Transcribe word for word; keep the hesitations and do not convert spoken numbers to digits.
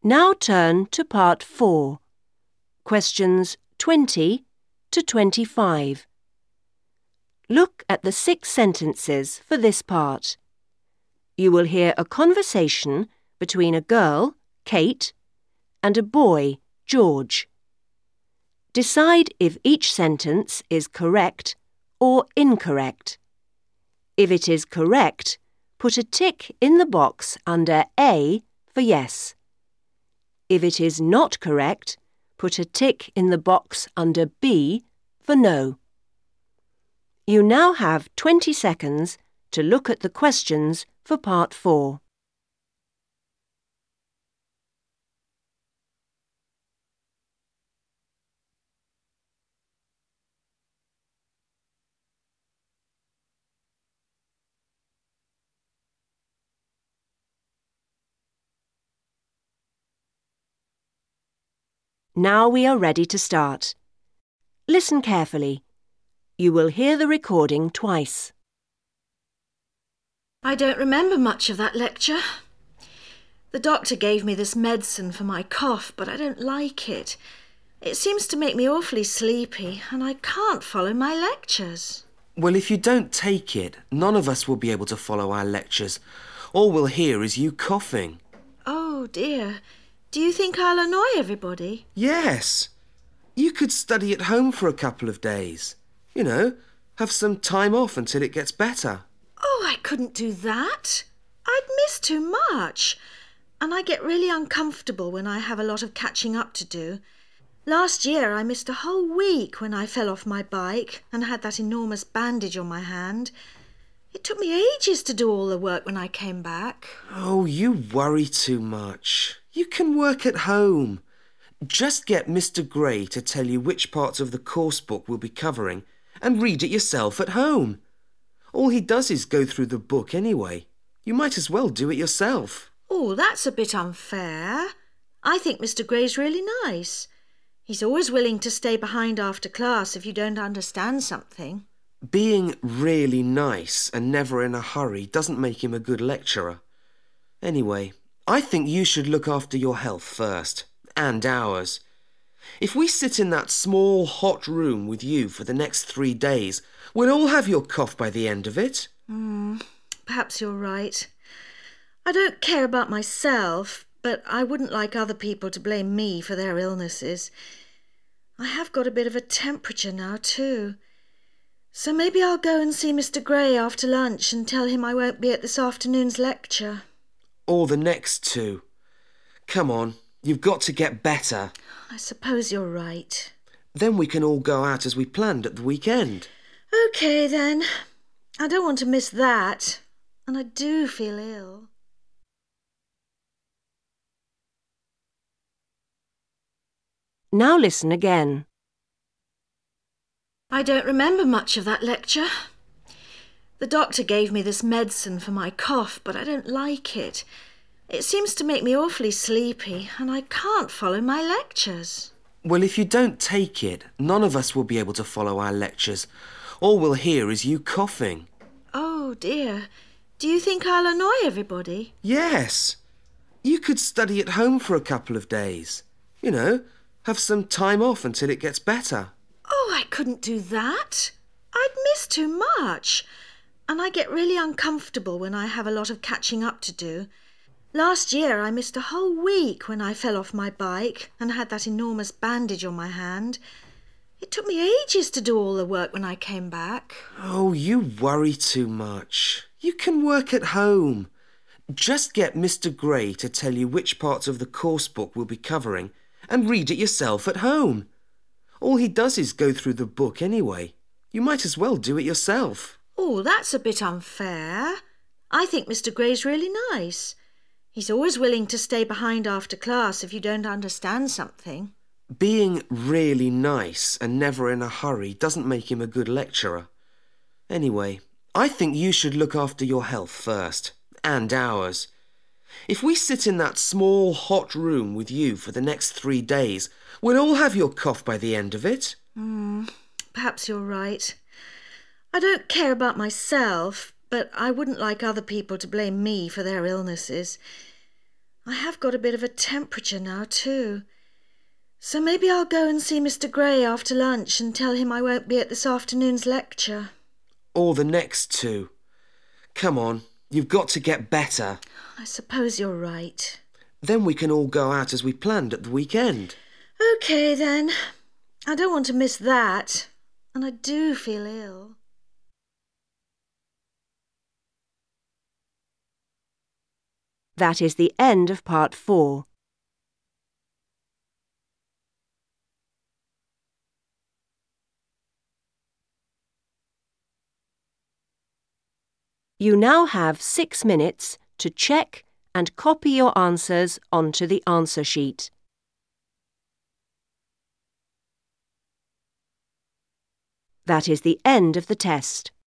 Now turn to part four, questions twenty to twenty-five. Look at the six sentences for this part. You will hear a conversation between a girl, Kate, and a boy, George. Decide if each sentence is correct or incorrect. If it is correct, put a tick in the box under A for yes. If it is not correct, put a tick in the box under B for no. You now have twenty seconds to look at the questions for part four. Now we are ready to start. Listen carefully. You will hear the recording twice. I don't remember much of that lecture. The doctor gave me this medicine for my cough, but I don't like it. It seems to make me awfully sleepy, and I can't follow my lectures. Well, if you don't take it, none of us will be able to follow our lectures. All we'll hear is you coughing. Oh, dear. Do you think I'll annoy everybody? Yes. You could study at home for a couple of days. You know, have some time off until it gets better. Oh, I couldn't do that. I'd miss too much. And I get really uncomfortable when I have a lot of catching up to do. Last year I missed a whole week when I fell off my bike and had that enormous bandage on my hand. It took me ages to do all the work when I came back. Oh, you worry too much. You can work at home. Just get Mister Gray to tell you which parts of the course book we'll be covering and read it yourself at home. All he does is go through the book anyway. You might as well do it yourself. Oh, that's a bit unfair. I think Mister Gray's really nice. He's always willing to stay behind after class if you don't understand something. Being really nice and never in a hurry doesn't make him a good lecturer. Anyway, I think you should look after your health first, and ours. If we sit in that small, hot room with you for the next three days, we'll all have your cough by the end of it. Hmm, perhaps you're right. I don't care about myself, but I wouldn't like other people to blame me for their illnesses. I have got a bit of a temperature now, too. So maybe I'll go and see Mister Gray after lunch and tell him I won't be at this afternoon's lecture. Or the next two. Come on, you've got to get better. I suppose you're right. Then we can all go out as we planned at the weekend. OK, then. I don't want to miss that. And I do feel ill. Now listen again. I don't remember much of that lecture. The doctor gave me this medicine for my cough, but I don't like it. It seems to make me awfully sleepy, and I can't follow my lectures. Well, if you don't take it, none of us will be able to follow our lectures. All we'll hear is you coughing. Oh, dear. Do you think I'll annoy everybody? Yes. You could study at home for a couple of days. You know, have some time off until it gets better. Oh, I couldn't do that. I'd miss too much. And I get really uncomfortable when I have a lot of catching up to do. Last year I missed a whole week when I fell off my bike and had that enormous bandage on my hand. It took me ages to do all the work when I came back. Oh, you worry too much. You can work at home. Just get Mister Gray to tell you which parts of the course book we'll be covering and read it yourself at home. All he does is go through the book anyway. You might as well do it yourself. Oh, that's a bit unfair. I think Mister Gray's really nice. He's always willing to stay behind after class if you don't understand something. Being really nice and never in a hurry doesn't make him a good lecturer. Anyway, I think you should look after your health first, and ours. If we sit in that small, hot room with you for the next three days, we'll all have your cough by the end of it. Hmm, perhaps you're right. I don't care about myself, but I wouldn't like other people to blame me for their illnesses. I have got a bit of a temperature now too. So maybe I'll go and see Mister Gray after lunch and tell him I won't be at this afternoon's lecture. Or the next two. Come on, you've got to get better. I suppose you're right. Then we can all go out as we planned at the weekend. OK then. I don't want to miss that. And I do feel ill. That is the end of part four. You now have six minutes to check and copy your answers onto the answer sheet. That is the end of the test.